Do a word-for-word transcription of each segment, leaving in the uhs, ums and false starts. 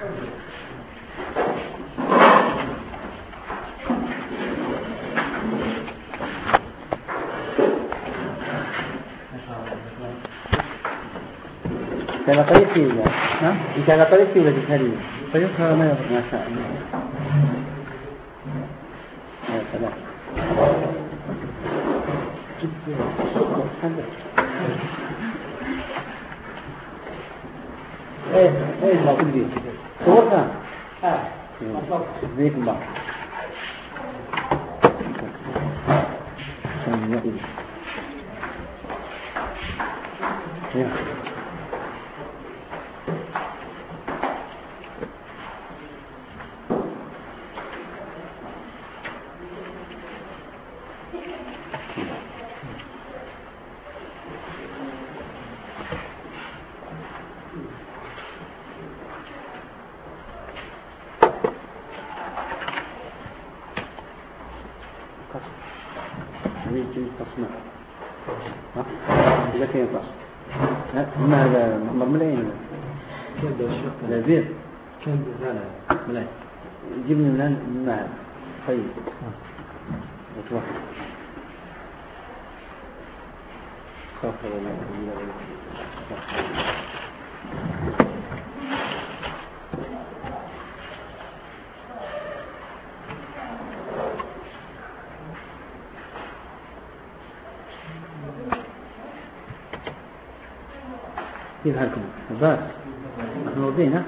كان طريق فيه ولا؟ نعم؟ إن كان طريق فيه ولا جسدية؟ طريقها ما يضر. ما شاء الله. يا سلام. ايه ايه ما تدري صورتها اه زيك الله تصنع ها إذا كان تصنع ما هذا مملين لا زير كان لا لا ملاي جبني من الماء طيب وتوقف استغفر الله كيف حالكم؟ بس نحن وضينا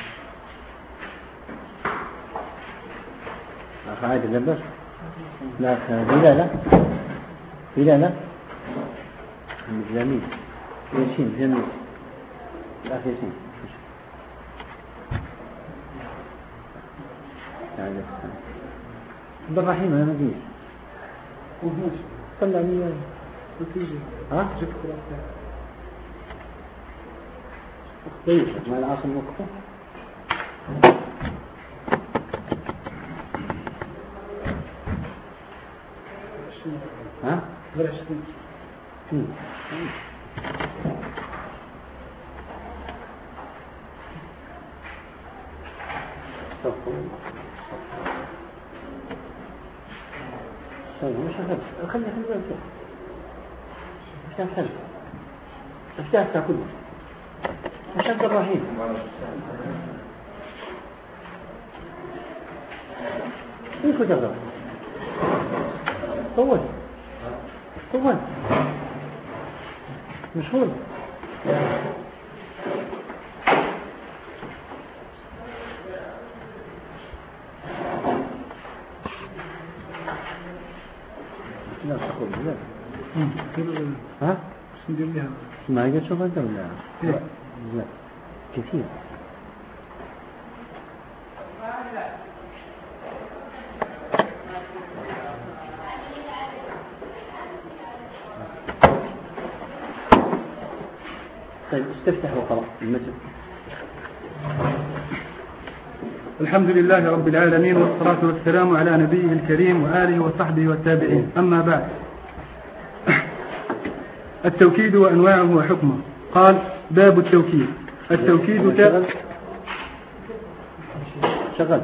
أخ عادل لبس لا بلالا بلالا جميل ياسين جميل الأخ ياسين عبد الرحيم أنا مدير طلع لي ها؟ طيب ما العاصم وقفه ها؟ بلاش طيب مش هخلف خلي خلي بالك مش هخلف افتح تاكل مش عبد الرحيم ايه كنت أقرأ طول طول مشغول لا تقول لا ها ندير لها ما قد شوف انت ولا لا لا كثير طيب استفتح وقرأ المتن. الحمد لله رب العالمين والصلاة والسلام على نبيه الكريم وآله وصحبه والتابعين. أما بعد، التوكيد وأنواعه وحكمه. قال: باب التوكيد. التوكيد تابع شغل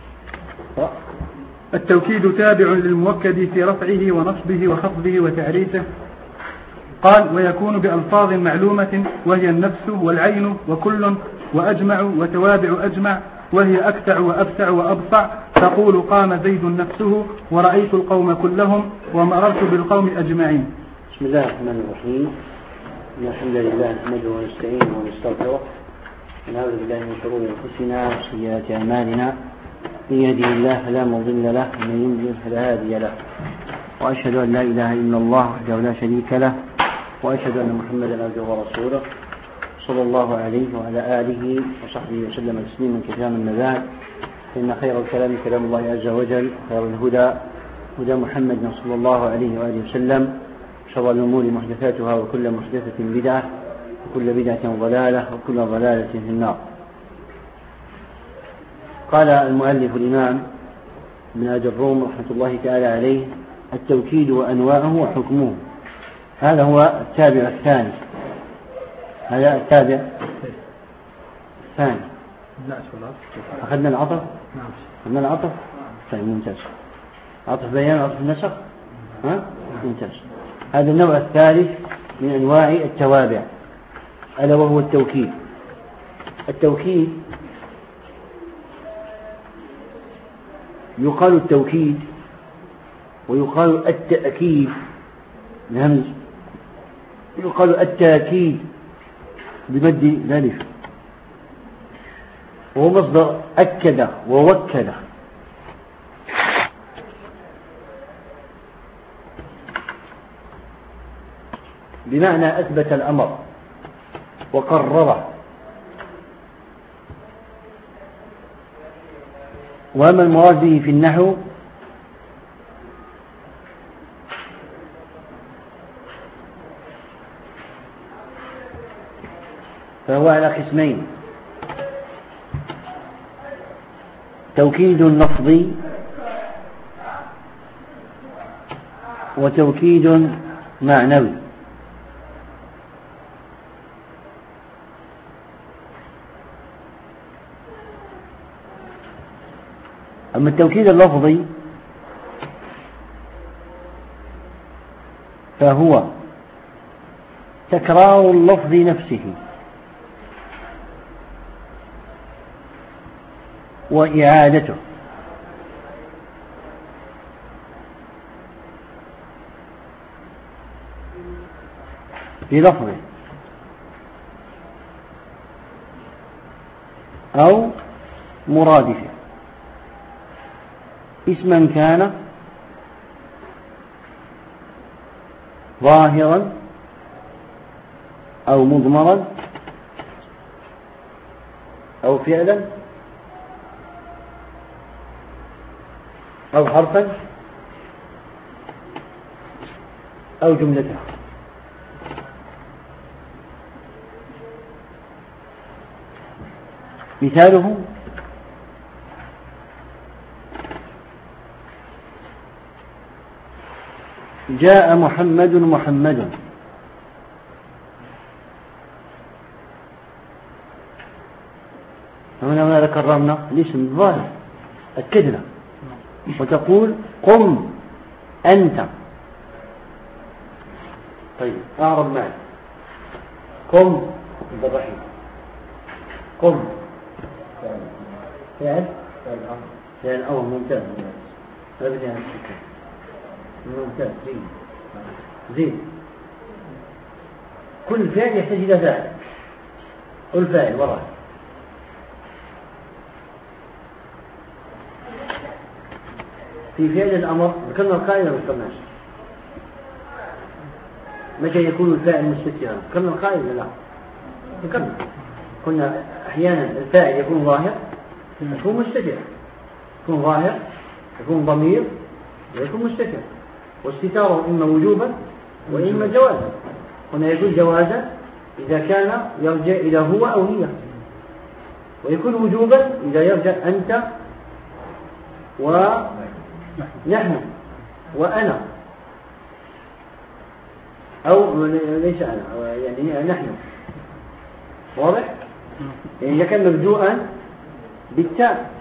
التوكيد تابع للموكد في رفعه ونصبه وخفضه وتعريفه. قال: ويكون بألفاظ معلومة وهي النفس والعين وكل وأجمع وتوابع أجمع، وهي أكتع وأبتع وأبصع. تقول: قام زيد نفسه ورأيت القوم كلهم ومررت بالقوم أجمعين. بسم الله الرحمن الرحيم. إن الحمد لله نحمده ونستعينه ونستغفره ونعوذ بالله من شرور أنفسنا وسيئات أعمالنا. من يهده الله فلا مضل له ومن يضلل فلا هادي له، وأشهد أن لا إله إلا الله وحده لا شريك له، وأشهد أن محمدا عبده ورسوله صلى الله عليه وعلى آله وصحبه وسلم تسليما كثيرا. من بعد، فإن خير الكلام كلام الله عز وجل، خير الهدى هدى محمد صلى الله عليه وآله وسلم، شر الأمور محدثاتها وكل محدثة بدعة وكل بدعة ضلالة وكل ضلالة في النار. قال المؤلف الإمام ابن أبي الروم رحمة الله تعالى عليه: التوكيد وأنواعه وحكمه. هذا هو التابع الثاني هذا التابع الثاني أخذنا العطف. نعم. أخذنا العطف. طيب ممتاز. عطف بيان وعطف نسق. ها؟ ممتاز. هذا النوع الثالث من أنواع التوابع ألا وهو التوكيد. التوكيد يقال التوكيد ويقال التأكيد الهمز، يقال التأكيد بمد الألف، وهو مصدر أكد ووكد. بمعنى أثبت الأمر وقرره. وما المراد به في النحو فهو على قسمين: توكيد لفظي وتوكيد معنوي. أما التوكيد اللفظي فهو تكرار اللفظ نفسه وإعادته في لفظه أو مرادفه، اسما كان ظاهرا أو مضمرا أو فعلا أو حرفا أو جملة. مثاله: جاء محمد محمد. هنا ماذا كررنا؟ الاسم الظاهر أكدنا. وتقول قم أنت. طيب أعرض معي. قم بالرحيم. قم فعل فعل أول ممتاز. هذا بدي أنا أشكر ممتاز. زين زين. كل فعل يحتاج إلى فاعل. كل فاعل وراء. في فعل الأمر ذكرنا القائل ولا ذكرناش؟ متى يكون الفاعل مستترا؟ ذكرنا القائل ولا لا؟ ذكرنا. قلنا أحيانا الفاعل يكون ظاهر يكون مستتر، يكون ظاهر يكون ضمير ويكون مستتر، واستتاره إما وجوبا وإما جوازا. هنا يكون جوازا إذا كان يرجع إلى هو أو هي، ويكون وجوبا إذا يرجع أنت ونحن وأنا، أو ليس أنا يعني نحن. واضح؟ يعني إذا كان مبدوءا بالتاء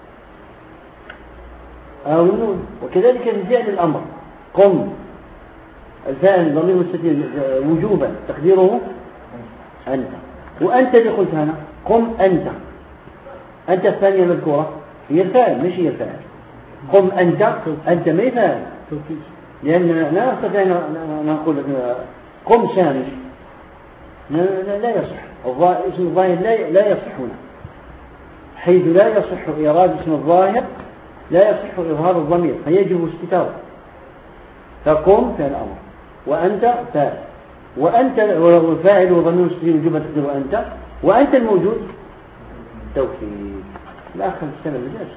أو النون. وكذلك في فعل الأمر قم، الفاعل ضمير مستتر وجوبا تقديره أنت. وأنت اللي قلت هنا قم أنت. أنت الثانية المذكورة هي الفاعل مش هي الفاعل. قم أنت، أنت ما فاعل، لأن لا نستطيع أن نقول قم سامي، لا يصح. اسم الظاهر لا يصح هنا، حيث لا يصح إيراد اسم الظاهر لا يصح إظهار الضمير فيجب استتاره. فقم فعل الأمر وأنت فاعل، وأنت والفاعل وضمير مستتر وجوبا تقديره أنت، وأنت الموجود توكيد. الآخر السنة بالجاز.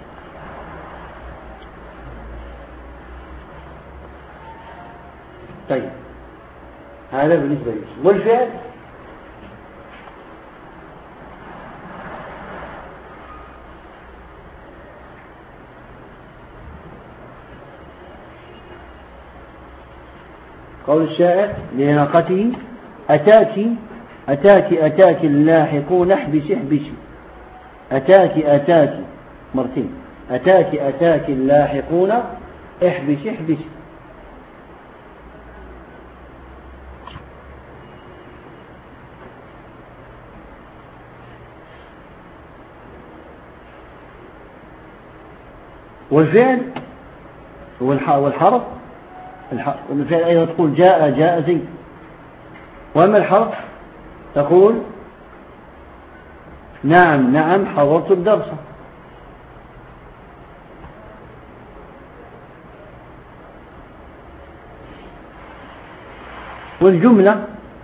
طيب هذا بالنسبة للاسم. والفعل قول الشاعر لناقته أتاك أتاك أتاك اللاحق نحبس احبسي. أتاك أتاك مرتين، أتاك أتاك اللاحقون احبس احبس. والفعل والحرف والفعل أيضا تقول جاء جاء زيد. وأما الحرف تقول نعم نعم حضرت الدرس. والجملة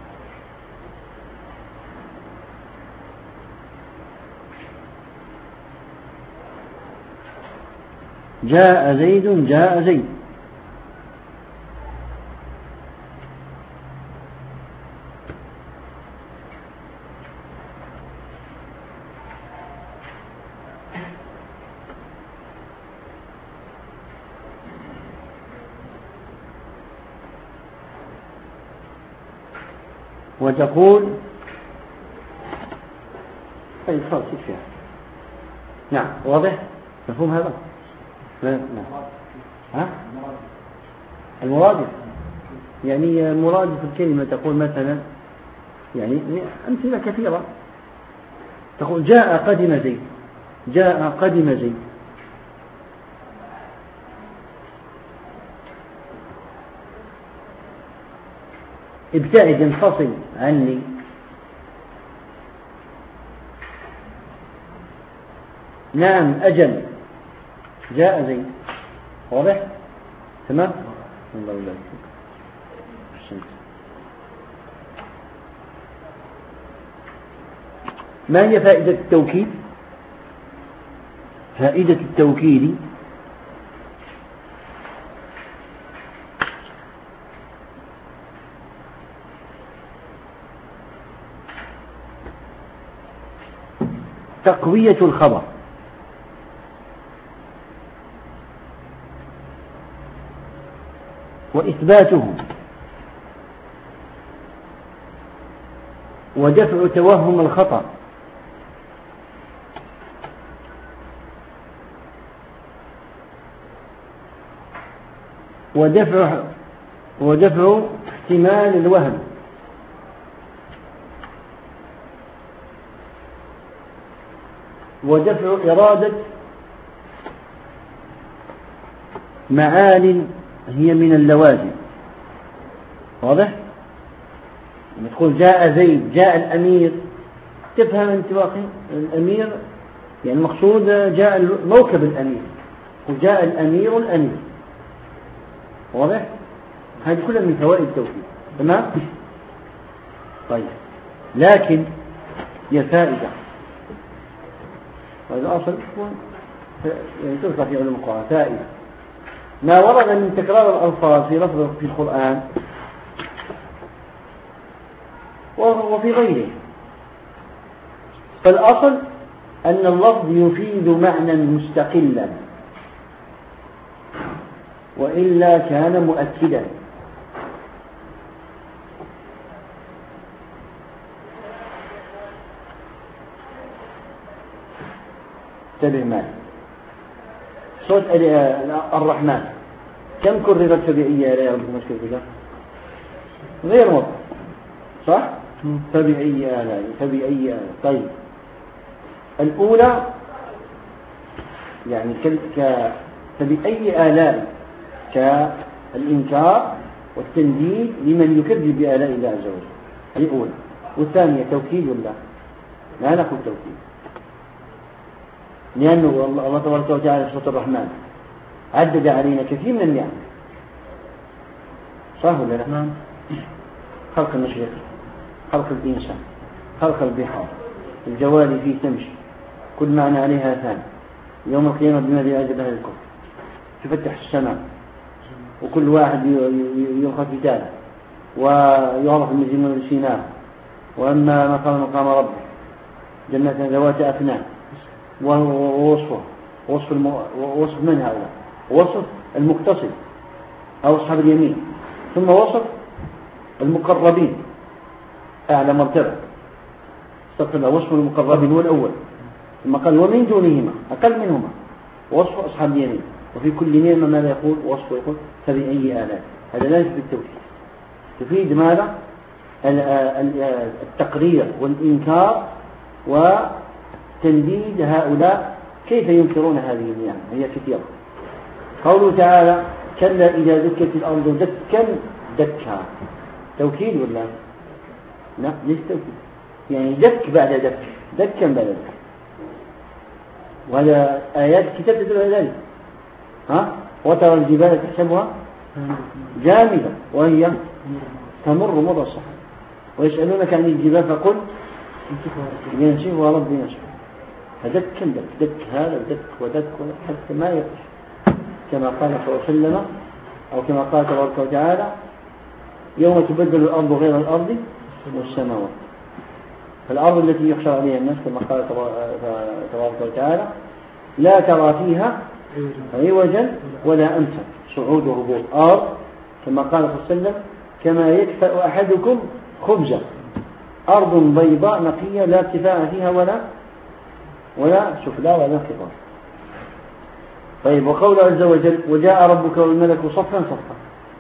جاء زيد جاء زيد. وتقول أي خلاص فيها. نعم واضح مفهوم هذا؟ نعم. ها؟ المرادف يعني مرادف الكلمة تقول مثلا يعني أمثلة كثيرة. تقول جاء قدم زيد جاء قدم زيد. ابتعد انفصل عني. نعم أجل جاء زيد. واضح؟ تمام؟ الله يبارك فيك. أحسنت. ما هي فائدة التوكيد؟ فائدة التوكيد تقوية الخبر وإثباته ودفع توهم الخطأ ودفع ودفع احتمال الوهم ودفع إرادة معان هي من اللوازم. واضح؟ لما تقول جاء زيد جاء الأمير تفهم أنت واقع الأمير يعني مقصود جاء موكب الأمير وجاء الأمير الأمير. واضح؟ هذه كلها من فوائد التوحيد. تمام؟ طيب لكن هي فائدة هذا أصل يعني تذكر في علم القرآن فائدة ما ورد من تكرار الألفاظ في لفظ في القرآن وفي غيره. فالأصل أن اللفظ يفيد معنى مستقلا وإلا كان مؤكدا. انتبه معي صوت الرحمن كم كررت فبأي آلاء ربكما تكذبان؟ غير مطلق صح؟ فبأي آلاء فبأي آلاء. طيب الأولى يعني ك فبأي آلاء كالإنكار والتنديد لمن يكذب بآلاء الله عز وجل. هذه الأولى. والثانية توكيد الله لا نقول توكيد لأنه الله تبارك وتعالى في سورة الرحمن عدد علينا كثير من النعم صح ولا لا؟ نعم. خلق المشرق خلق الإنسان خلق البحار الجواري فيه تمشي كل معنى عليها ثاني يوم القيامة بما بأجل أهل الكفر تفتح السماء وكل واحد يؤخذ كتابه ويعرف المجرمون بسيناه. وأما مقام مقام ربه جنات ذوات أفنان ووصفه وصف, الم... وصف من هؤلاء وصف المقتصد أو أصحاب اليمين ثم وصف المقربين أعلى مرتبة استقل وصف المقربين هو الأول ثم قال ومن دونهما أقل منهما وصف أصحاب اليمين. وفي كل نعمة ماذا يقول وصف يقول فبأي آلاء. هذا لا يثبت التوحيد، تفيد ماذا التقرير والإنكار وتنديد هؤلاء كيف ينكرون هذه النعمة هي كثيرة. قوله تعالى كلا إذا دكت الأرض دكا دكا، توكيد ولا لا؟ ليس توكيد، يعني دك بعد دك، دكا بعد دك، وهذا آيات كتاب تدل على ذلك. ها وترى الجبال تحسبها جامدة وهي تمر مر السحاب ويسألونك عن الجبال فقل ينسفها ربي نسفا. فدك دك دك هذا دك ودك حتى ما يقف، كما قال صلى الله عليه وسلم أو كما قال تبارك وتعالى يوم تبدل الأرض غير الأرض والسماوات. فالأرض التي يحشر عليها الناس كما قال تبارك وتعالى لا ترى فيها عوجا ولا أمتا، صعود وهبوط. أرض كما قال صلى الله عليه وسلم كما يكفأ أحدكم خبزا، أرض بيضاء نقية لا ارتفاع فيها ولا ولا سفلى ولا انخفاض. طيب وقول عز وجل وجاء ربك والملك صفا صفا،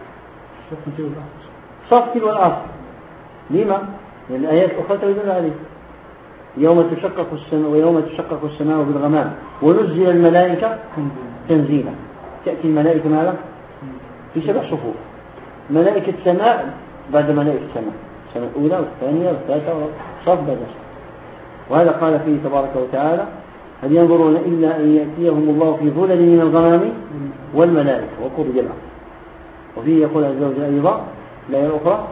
صف والأرض. لما؟ لأن الآيات الأخرى تدل عليه يوم تشقق السماء ويوم تشقق السماء بالغمام ونزل الملائكة تنزيلا. تأتي الملائكة ماذا؟ في سبع صفوف، ملائكة السماء بعد ملائكة السماء، السماء الأولى والثانية والثالثة صف بعد صف. وهذا قال فيه تبارك وتعالى هل ينظرون إلا أن يأتيهم الله في ظلل من الغمام والملائكة وقضي الأمر. وفيه يقول عز وجل أيضا الآية الأخرى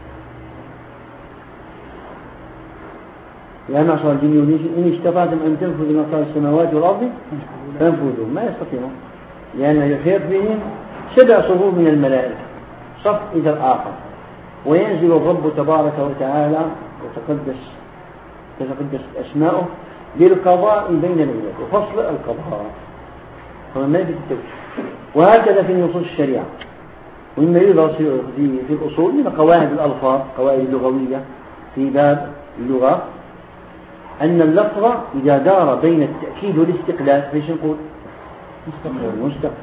يا معشر الجن والإنس إن استطعتم أن تنفذوا من أقطار السماوات والأرض فانفذوا. ما يستطيعون لأن يحيط بهم سبع صفوف من الملائكة صف إذا الآخر، وينزل الرب تبارك وتعالى وتقدس تتقدس أسماؤه بالقضاء بين العباد وفصل القضاء. فمن ملك التوحيد. وهكذا في نصوص الشريعة ومما يدرس في الأصول من قواعد الألفاظ قواعد اللغوية في باب اللغة أن اللفظ إذا دار بين التأكيد والاستقلال فيش نقول مستقل.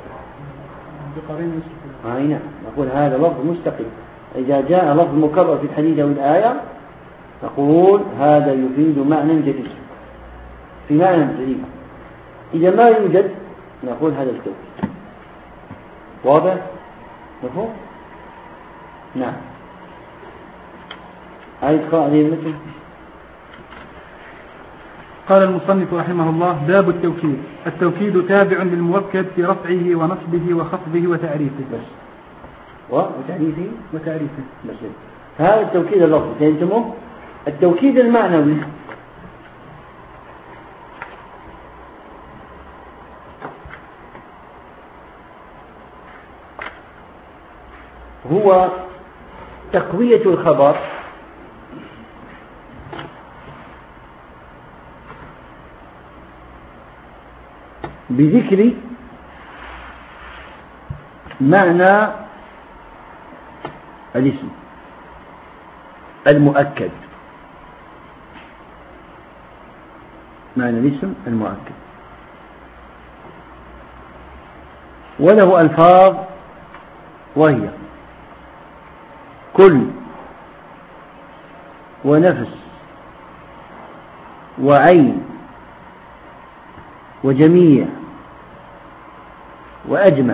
آه نعم نقول هذا لفظ مستقل. إذا جاء لفظ مكرر في الحديث أو الآية نقول هذا يفيد معنى جديد في معنى جديد. إذا ما يوجد نقول هذا التوكيد. واضح؟ مفهوم؟ نعم. هاي قاعدة المثل. قال المصنف رحمه الله باب التوكيد. التوكيد تابع للموكد في رفعه ونصبه وخفضه وتعريفه. بس وتعريفه وتعريفه بس. هذا التوكيد اللفظي فهمتموه؟ التوكيد المعنوي هو تقوية الخبر بذكر معنى الاسم المؤكد، معنى الاسم المؤكد، وله ألفاظ وهي كل ونفس وعين وجميع وأجمع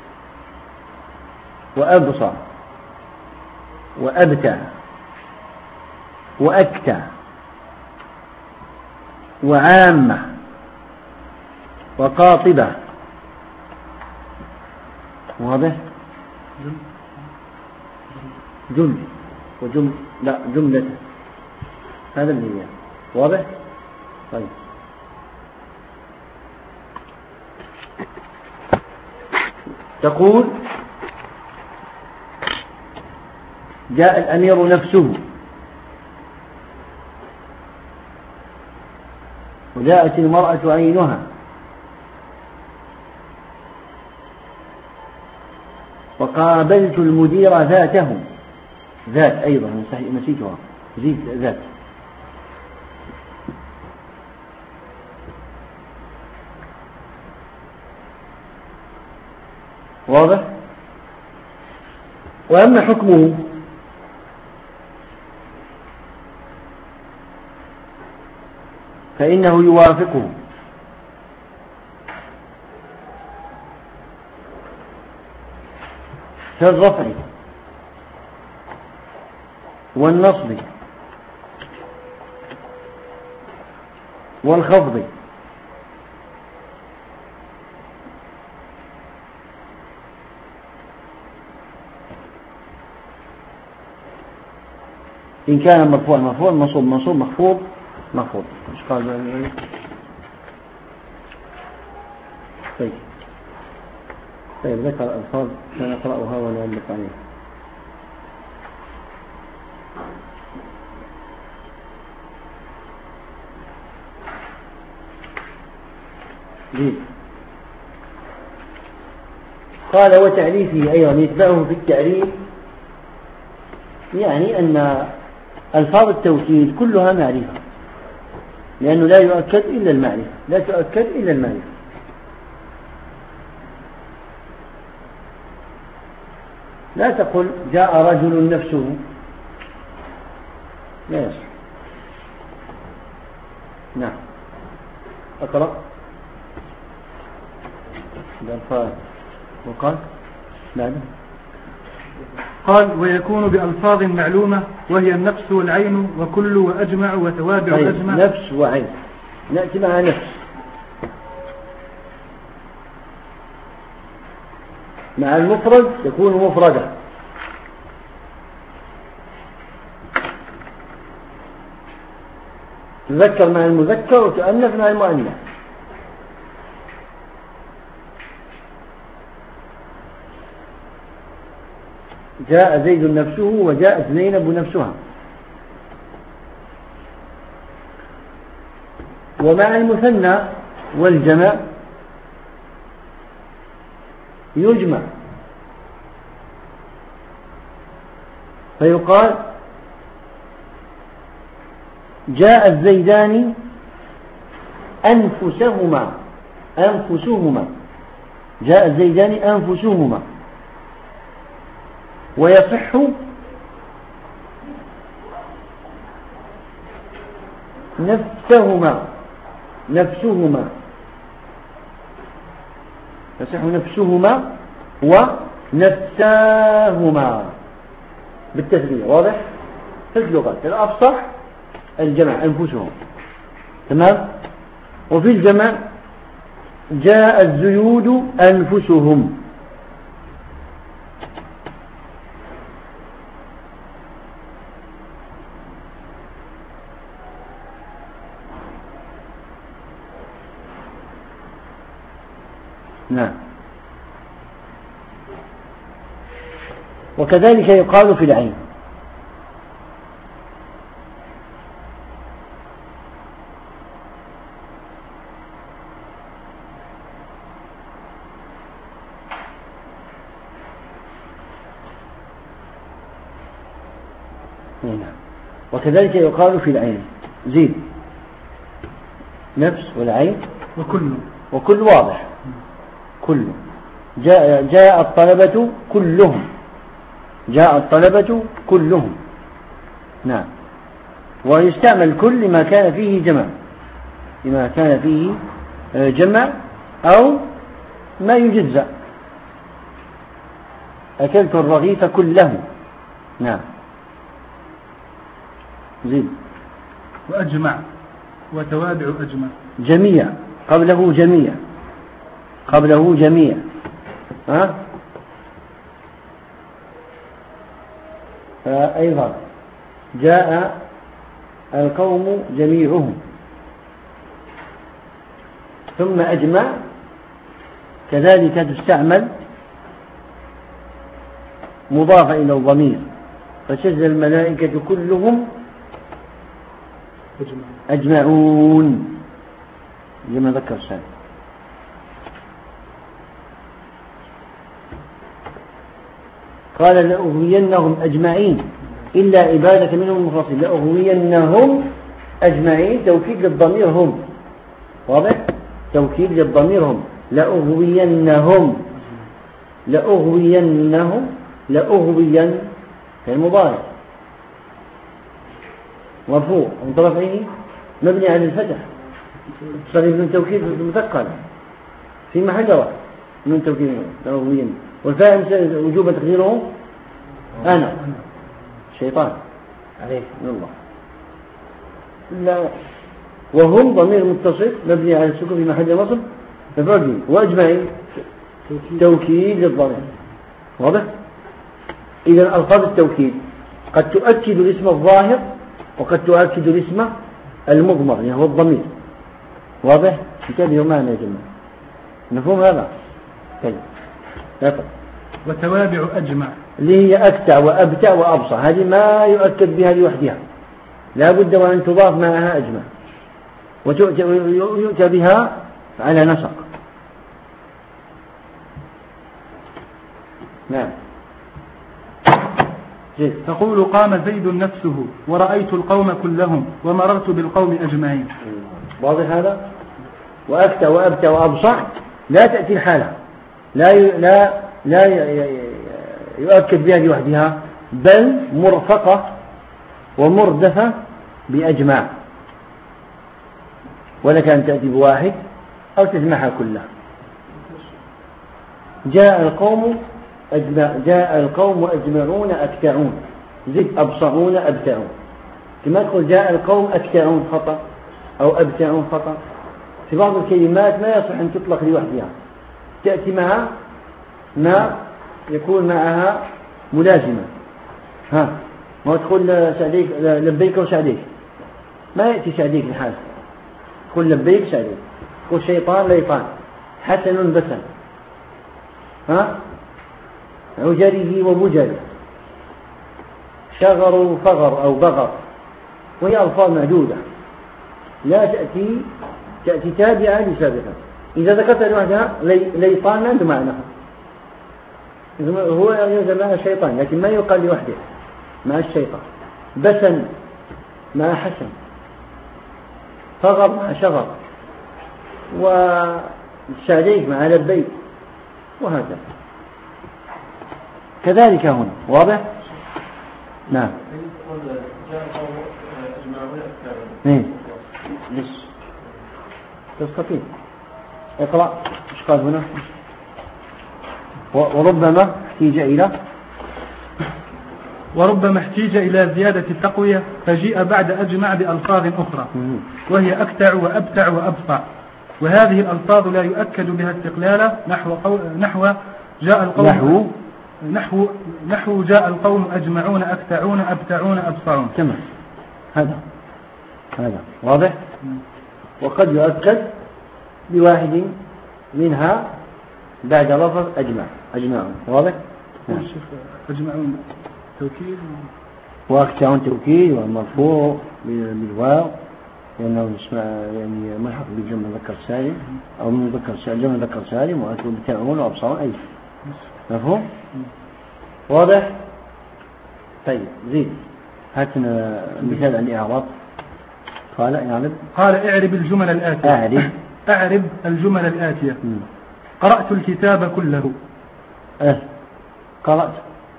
وأبصر وأبتع وأكتع وعامة وقاطبة. واضح؟ جملة وجملة لا جملة هذا اللي هي. واضح؟ طيب تقول جاء الأمير نفسه وجاءت المرأة عينها وقابلت المدير ذاته ذات أيضا نسيتها زيد ذات. واضح؟ وأما حكمه فإنه يوافقه في الرفع والنصب والخفض إن كان مرفوع مرفوع، منصوب منصوب، مخفوض مخفوض. مش قال بقى؟ طيب طيب ذكر الألفاظ سنقرأها ونعلق عليها. جيد. قال وتعريفه أيضا يتبعه في التعريف، يعني أن ألفاظ التوكيد كلها معرفة، لأنه لا يؤكد إلا المعرفة، لا تؤكد إلا المعرفة. لا تقل جاء رجل نفسه، لا يصح. نعم أقرأ الألفاظ. وقال بعد قال ويكون بألفاظ معلومة وهي النفس والعين وكل وأجمع وتوابع طيب. أجمع. نفس وعين، نأتي مع نفس. مع المفرد يكون مفردا، تذكر مع المذكر وتؤنث مع المؤنث. جاء زيد نفسه وجاءت زينب نفسها. ومع المثنى والجمع يجمع، فيقال جاء الزيدان أنفسهما أنفسهما جاء الزيدان أنفسهما. ويصح نفسهما نفسهما يصح نفسهما ونفساهما بالتثنية. واضح؟ في اللغة الأفصح الجمع أنفسهم، تمام. وفي الجمع جاء الزيود أنفسهم. نعم. وكذلك يقال في العين. نعم. وكذلك يقال في العين. زيد نفس والعين وكل وكل واضح. كل جاء, جاء الطلبة كلهم جاء الطلبة كلهم. نعم. ويستعمل كل لما كان فيه جمع لما كان فيه جمع أو ما يجزأ. أكلت الرغيف كله. نعم. زيد. وأجمع وتوابع أجمع. جميع قبله جميع قبله جميع. ها؟ أيضا جاء القوم جميعهم. ثم أجمع كذلك تستعمل مضافة إلى الضمير، فسجد الملائكة كلهم أجمعون لما ذكر السابق. قال لأغوينهم أجمعين إلا عبادك منهم المخلصين. لأغوينهم أجمعين توكيد للضمير هم. واضح؟ توكيد للضمير هم. لأغوينهم لأغوينهم لأغوين المضارع مرفوع من طرفه مبني على الفتح صريف من توكيد مثقل في محل واحد من توكيد لأغوين والفاعل وجوب تقديره أنا شيطان عليك من الله لا وهم ضمير متصل مبني على السكون في محل نصب مفعول به وأجمعين توكيد للضمير واضح؟ إذا ألفاظ التوكيد قد تؤكد الاسم الظاهر وقد تؤكد الاسم المضمر يعني هو الضمير واضح؟ انتبهوا معنا يا جماعة مفهوم هذا؟ طيب لا طيب. وتوابع أجمع اللي هي أكتع وأبتع وأبصع هذه ما يؤكد بها لوحدها لا بد وأن تضاف معها أجمع ويؤتى بها على نسق نعم زيد. تقول قام زيد نفسه ورأيت القوم كلهم ومررت بالقوم أجمعين واضح هذا وأكتع وأبتع وأبصع لا تأتي الحالة لا لا لا يؤكد بها لوحدها بل مرفقة ومردفة بأجمع ولك أن تأتي بواحد أو تجمعها كلها جاء القوم أجمع جاء القوم أجمعون أكتعون زد أبصعون أبتعون كما تقول جاء القوم أكتعون خطأ أو أبتعون خطأ في بعض الكلمات ما يصح أن تطلق لوحدها تأتي معها ما يكون معها ملازمة ها ما تقول سعديك لبيك وسعديك ما يأتي سعديك الحال تقول لبيك سعديك تقول شيطان ليطان حسن بسن ها عجره وبجره شغر فغر أو بغر وهي ألفاظ معدودة لا تأتي تأتي تابعة لسابقة إذا ذكرت لوحدها ليطان ما عنده معنى هو يجمع الشيطان لكن ما يقال لوحده مع الشيطان بسن مع حسن فغر مع شغر وسعديك مع لبيك وهذا كذلك هنا واضح؟ نعم ايه ليش تستطيع اقرأ ايش قال هنا وربما احتيج إلى وربما احتيج إلى زيادة التقوية فجيء بعد أجمع بألفاظ أخرى وهي أكتع وأبتع وأبصع وهذه الألفاظ لا يؤكد بها استقلالا نحو, قو... نحو جاء القوم نحو نحو نحو جاء القوم أجمعون أكتعون أبتعون أبصعون تمام هذا هذا واضح وقد يؤكد بواحد منها بعد لفظ أجمع أجمعون واضح نعم. أجمعون توكيد وأكتعون توكيد والمرفوع بالواو لأنه يعني ملحق بالجمع ذكر سالم أو من ذكر سالم جمع ذكر سالم وأتوا بتعون وأبصرون أي مفهوم واضح طيب زيد هاتنا مثال عن الإعراب قال اعرب قال اعرب الجمل الآتية اعرب اعرب الجمل الآتية م. قرأت الكتاب كله اه قرأت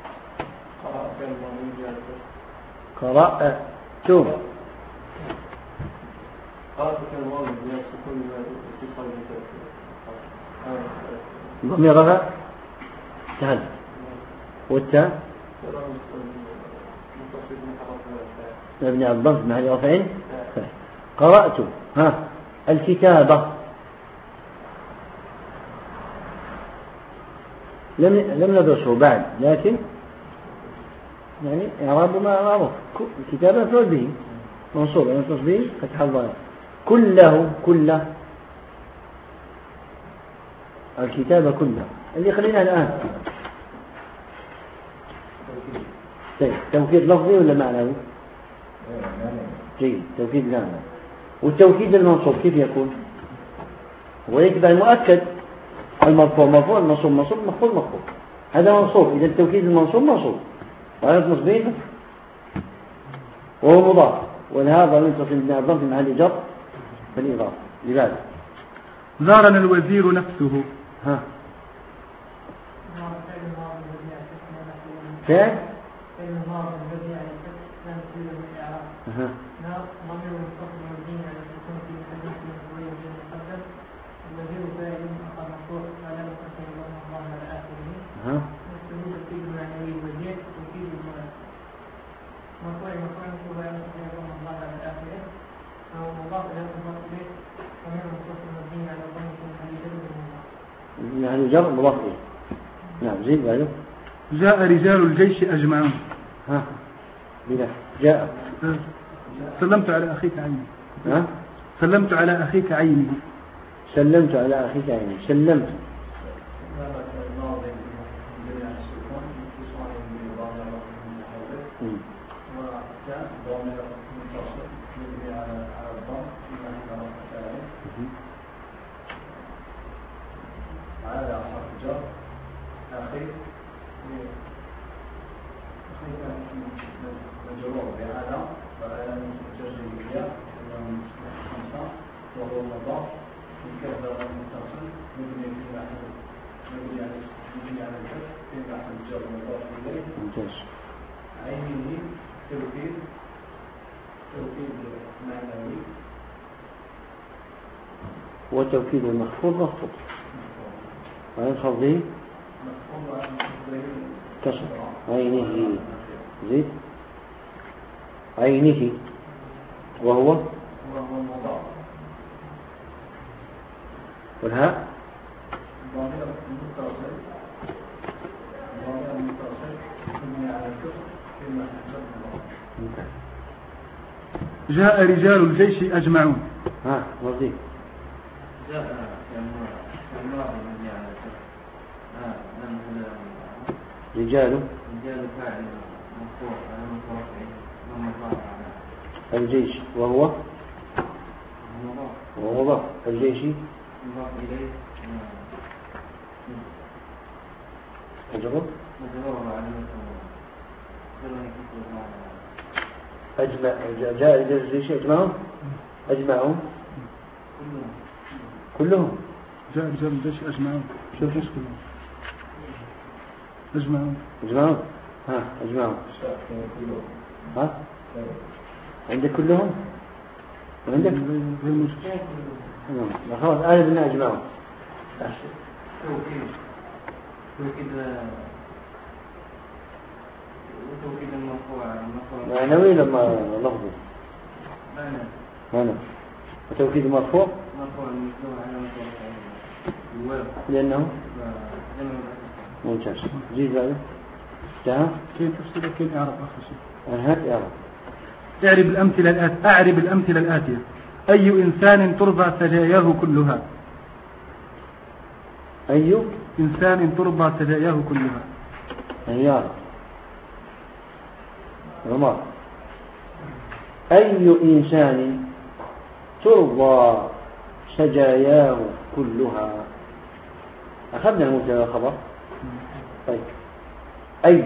قرأت شوف ضمير رفع تعال والتاء مبني على الضم مع الرفعين قرأت ها الكتابة لم لم ندرسه بعد لكن يعني إعراب ما معروف الكتابة مفعول به منصوب يعني منصوب به فتح الضمير كله كله الكتابة كلها اللي خلينا الآن طيب توكيد لفظي ولا معنوي؟ جيد توكيد معنوي والتوكيد المنصوب كيف يكون؟ هو يتبع المؤكد المرفوع مرفوع المنصوب منصوب مخفوض مخفوض هذا منصوب إذا التوكيد المنصوب منصوب وعلى نصبين وهو مضاف ولهذا ينتصل ابن الضم في محل جر بالإضافة لماذا؟ زارنا الوزير نفسه ها فعل فعل ماضي مبني على الفتح لا محل له من الإعراب. نار ضمير مستقبل مبني على السكون في محل مفعول به مقدم. الضمير فاعل فقط مرفوع على مقدم الله الله على آخره. نفسه تفيد المعنوي وزيد تفيد المعنى. مرفوع مرفوع مرفوع على مقدم الله على آخره. أو مضاف إلى مضاف إليه ضمير مستقبل مبني على الضمير في محل جر مضاف. يعني جر مضاف إليه. نعم زيد بعده. جاء رجال الجيش أجمعون. ها بلا جاء. سلمت على أخيك عينه. ها سلمت على أخيك عينه. سلمت على أخيك عينه. سلمت. على حرف جر أخي مجرور بعلى وعلى متجرية خمسة وهو مضاف مكبر متصل مبني في محل مبني على مبني على الفتح في محل جر مضاف إليه. ممتاز. عينه توكيد توكيد معنوي وتوكيد المخفوض مخفوض وعين خفضه كسر عينه زيد عينه وهو والهاء ضمير متصل ضمير متصل مبني على الكسر في محل جر. جاء رجال الجيش أجمعون. ها مرضي. جاء الله مبني على الكسر. ها لم رجال رجال فاعل مرفوع على مرفوع ومضاف على الجيش وهو مضاف وهو مضاف الجيش مضاف إليه مجرور مجرور على أجمع جاء رجال الجيش أجمعهم أجمعهم كلهم جاء رجال الجيش أجمعون. شوف ايش كلهم أجمعون أجمعهم. ها أجمعهم. ها عندك كلهم عندك غير موجود. نعم خلاص آل بنا أجمعهم. توكيد توكيد توكيد المرفوع المرفوع معنوي لما لفظي معنى معنى وتوكيد مرفوع مرفوع المثلوع على مرفوع لأنه جمع ممتاز. جيد بعده. انتهى. كيف تفسير كيف أعرف آخر شيء. انهت اعرف. اعرب الأمثلة الآتية. أعرب الأمثلة الآتية. أي إنسان ترضى سجاياه كلها. أي إنسان ترضى سجاياه كلها. عيار عمر. أي إنسان ترضى سجاياه كلها. أخذنا المبتدأ والخبر. طيب أي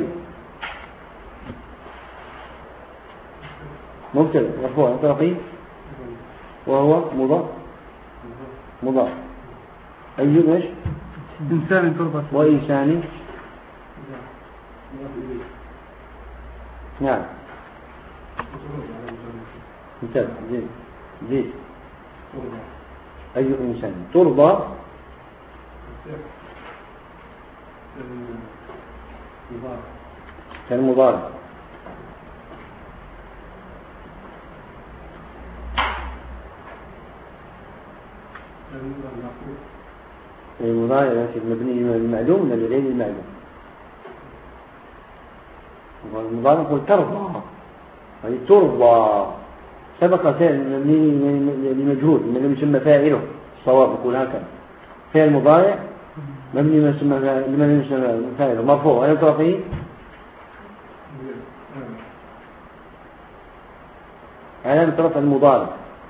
مبتدأ مرفوع مطلقين وهو مضاف مضاف. أي ايش إنسان ترضى وإنسان نعم ممتاز. زين زين. أي إنسان ترضى كالمضارع. المضارع لكن مبني المعلوم ولا غير المعلوم. المضارع يقول ترضى يعني ترضى سبق فعل لمجهول من اللي يسمى فاعله الصواب يقول هكذا. فعل المضارع مبني ما يسمى لمن يسمى فاعله مرفوع هل ترى فيه علامة رفع المضارع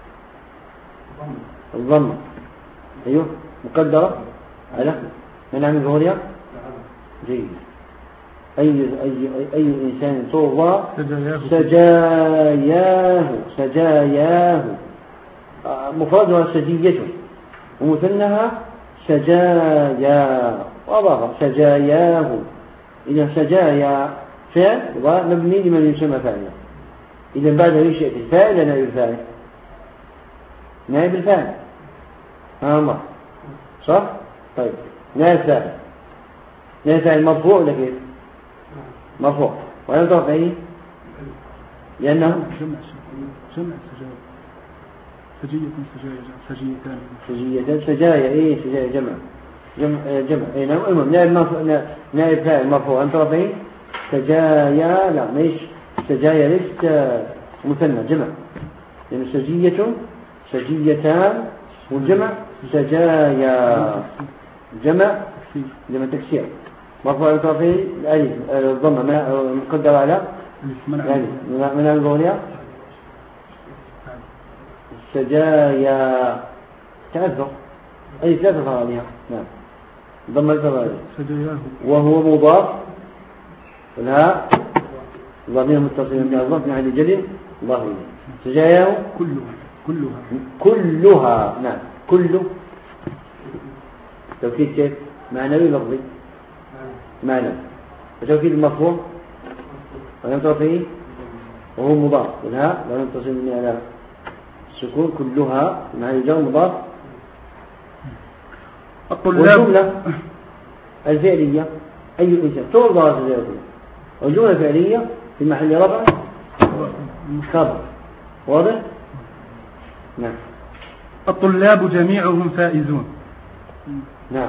الضمة. أيوه مقدرة على من عمل ظهورها. جيد. أي أي أي إنسان ترضى سجاياه سجاياه مفردها سجية ومثنها سجايا وأضاف سجاياه إلى سجايا فعل ومبني لمن يسمى فاعلا. إذا بعد ايش يأتي الفاعل ولا نائب الفاعل؟ نائب الفاعل. ها الله صح؟ طيب نائب فاعل، نائب فاعل مرفوع ولا كيف؟ مرفوع. ولا ترفع ايه؟ لأنه جمع جمع سجايا سجية سجايا سجيتان سجيتان سجايا ايه سجايا جمع جمع جمع ايه نعم. المهم نائب نائب فاعل مرفوع أن ترفع ايه؟ سجايا لا ليش سجايا ليست مثنى جمع يعني سجية سجيتان والجمع سجايا جمع جمع تكسير مرفوع الإضافي الألف الضمة مقدرة على يعني من الغوريا سجايا تعذر أي ثلاثة ثوانيها نعم ضمة الثواني وهو مضاف لها ضمير متصل من الضمة يعني جلي ضمير سجاياه كلها كلها كلها نعم كل توكيد كيف معنوي لفظي معنى وتوكيد المفهوم ولم ترفعه وهو مضاف لها ولم تصل من على السكون كلها معنى الجو مضاف. والجملة الفعلية أي إنسان ترضى سجايته والجملة الفعلية في محل رفع خبر واضح؟ نعم. الطلاب جميعهم فائزون. نعم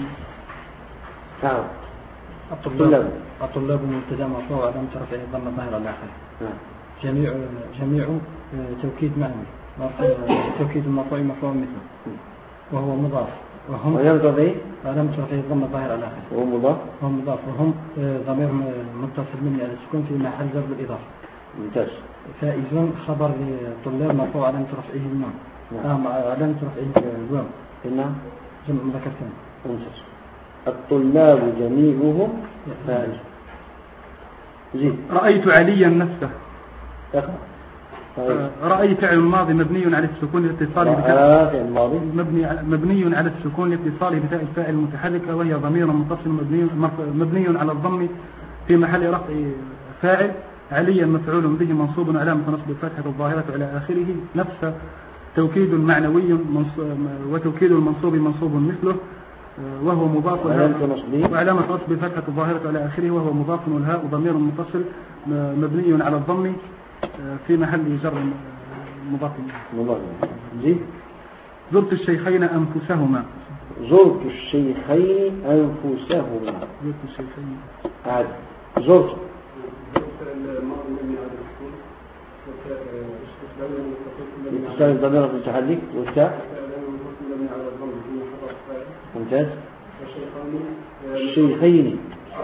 نعم. الطلاب الطلاب مبتدا مرفوع علامة رفعه الضمة الظاهرة الآخر. نعم. جميع جميع توكيد معنوي توكيد المرفوع مرفوع مثله وهو مضاف وهم علامة رفعه علامة رفعه الضمة الظاهرة الآخر وهو مضاف وهو مضاف وهم ضمير متصل مني على السكون في محل جر بالإضافة. ممتاز. فائزون خبر للطلاب مرفوع علامة رفعه النون. نعم علامة رفعه الواو. نعم. جمع مذكر ثاني. ممتاز. الطلاب جميعهم فائزون. زين. رأيت عليا نفسه. طيب. رأي فعل ماضي مبني على السكون لاتصاله بتاء الماضي مبني مبني على السكون لاتصاله بتاء الفاعل المتحركة وهي ضمير متصل مبني مبني على الضم في محل رفع فاعل. عليا مفعول به منصوب علامة نصب الفتحة الظاهرة على آخره نفس توكيد معنوي وتوكيد المنصوب منصوب مثله وهو مضاف وعلامة نصب الفتحة الظاهرة على آخره وهو مضاف والهاء ضمير متصل مبني على الضم في محل جر مضاف. زين. زرت الشيخين أنفسهما. زرت الشيخين أنفسهما. زرت الشيخين عاد زرت اتصال الضمير المتحرك والتاء ممتاز. الشيخين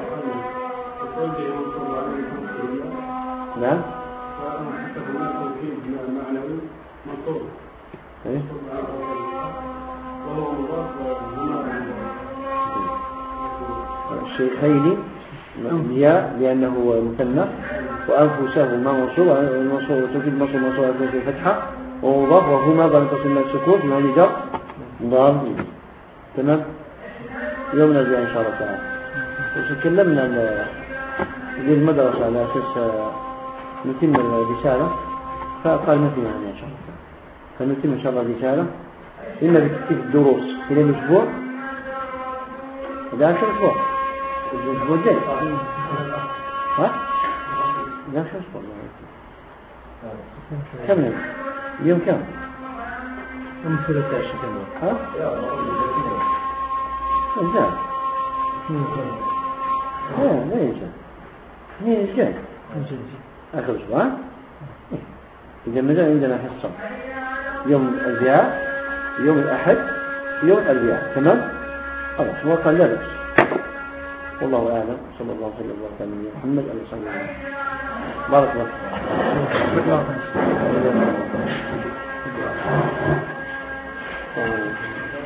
نعم ايه الشيخين يا لأنه مثنى وأنفسهما منصوب منصوب تفيد منصوب منصوب في الفتحة ومضاف وهما ضمن تصل السكون من هذه جر مضاف. تمام. يوم نرجع إن شاء الله تعالى. وتكلمنا في المدرسة على أساس نتم الرسالة فقال ما في معنى إن شاء الله فنتم إن شاء الله الرسالة إما بتكتيب الدروس إلى الأسبوع هذا عشر أسبوع الأسبوع الجاي ها؟ لا شو أسبوع كم يوم؟ يوم كم؟ يوم ثلاثة عشر ها؟ إنجاز لا لا إنجاز هي إنجاز آخر أسبوع إذا ماذا عندنا حصة يوم الأربعاء يوم الأحد يوم الأربعاء تمام؟ خلاص هو قال لا بأس. والله أعلم. صلى الله عليه وسلم على نبينا محمد عليه الصلاة والسلام. بارك الله.